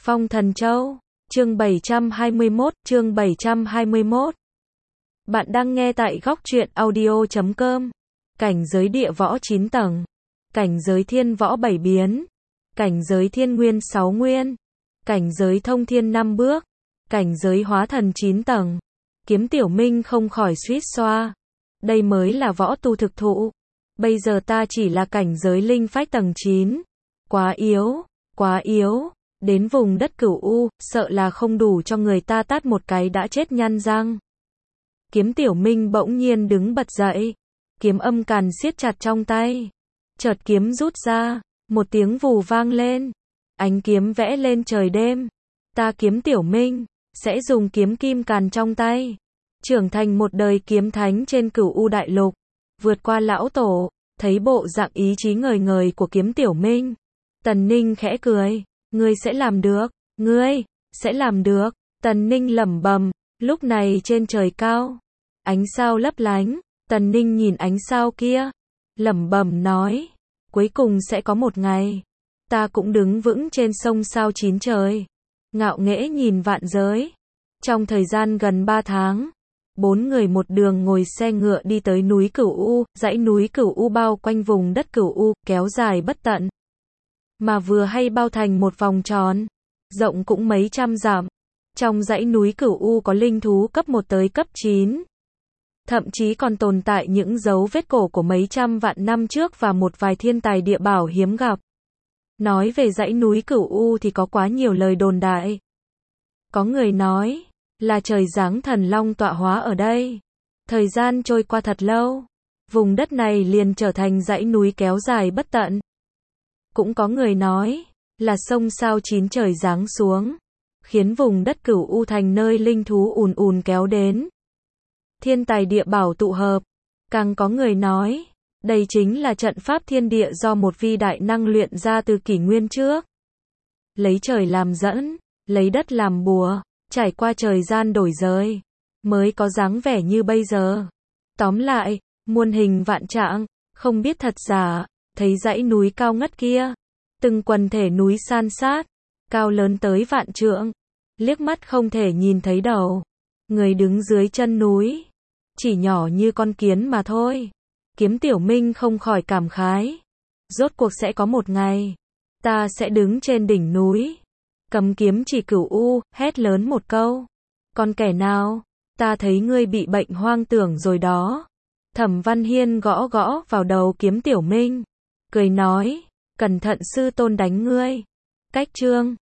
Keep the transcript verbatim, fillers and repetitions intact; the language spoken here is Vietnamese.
Phong Thần Châu, chương bảy trăm hai mươi mốt, chương bảy trăm hai mươi mốt. Bạn đang nghe tại góc truyện audio chấm com. Cảnh giới địa võ chín tầng, cảnh giới thiên võ bảy biến, cảnh giới thiên nguyên sáu nguyên, cảnh giới thông thiên năm bước, cảnh giới hóa thần chín tầng. Kiếm Tiểu Minh không khỏi suýt xoa. Đây mới là võ tu thực thụ. Bây giờ ta chỉ là cảnh giới linh phách tầng chín. Quá yếu, quá yếu. Đến vùng đất Cửu U, sợ là không đủ cho người ta tát một cái đã chết nhăn răng. Kiếm Tiểu Minh bỗng nhiên đứng bật dậy. Kiếm âm càn siết chặt trong tay. Chợt kiếm rút ra, một tiếng vù vang lên. Ánh kiếm vẽ lên trời đêm. Ta Kiếm Tiểu Minh sẽ dùng kiếm kim càn trong tay, trưởng thành một đời kiếm thánh trên Cửu U đại lục, vượt qua lão tổ. Thấy bộ dạng ý chí ngời ngời của Kiếm Tiểu Minh, Tần Ninh khẽ cười. Ngươi sẽ làm được, ngươi sẽ làm được. Tần Ninh lẩm bẩm. Lúc này trên trời cao, ánh sao lấp lánh. Tần Ninh nhìn ánh sao kia, lẩm bẩm nói, cuối cùng sẽ có một ngày, ta cũng đứng vững trên sông sao chín trời, ngạo nghễ nhìn vạn giới. Trong thời gian gần ba tháng, bốn người một đường ngồi xe ngựa đi tới núi Cửu U. Dãy núi Cửu U bao quanh vùng đất Cửu U, kéo dài bất tận, mà vừa hay bao thành một vòng tròn, rộng cũng mấy trăm dặm. Trong dãy núi Cửu U có linh thú cấp một tới cấp chín. Thậm chí còn tồn tại những dấu vết cổ của mấy trăm vạn năm trước và một vài thiên tài địa bảo hiếm gặp. Nói về dãy núi Cửu U thì có quá nhiều lời đồn đại. Có người nói là trời giáng thần long tọa hóa ở đây. Thời gian trôi qua thật lâu, vùng đất này liền trở thành dãy núi kéo dài bất tận. Cũng có người nói là sông sao chín trời giáng xuống, khiến vùng đất Cửu U thành nơi linh thú ùn ùn kéo đến, thiên tài địa bảo tụ hợp. Càng có người nói đây chính là trận pháp thiên địa do một vi đại năng luyện ra từ kỷ nguyên trước, lấy trời làm dẫn, lấy đất làm bùa, trải qua thời gian đổi rời, mới có dáng vẻ như bây giờ. Tóm lại, muôn hình vạn trạng, không biết thật giả. Thấy dãy núi cao ngất kia, từng quần thể núi san sát, cao lớn tới vạn trượng, liếc mắt không thể nhìn thấy đầu. Người đứng dưới chân núi, chỉ nhỏ như con kiến mà thôi. Kiếm Tiểu Minh không khỏi cảm khái. Rốt cuộc sẽ có một ngày, ta sẽ đứng trên đỉnh núi, cầm kiếm chỉ Cửu U, hét lớn một câu. Còn kẻ nào, ta thấy ngươi bị bệnh hoang tưởng rồi đó. Thẩm Văn Hiên gõ gõ vào đầu Kiếm Tiểu Minh, cười nói, cẩn thận sư tôn đánh ngươi. Cách chương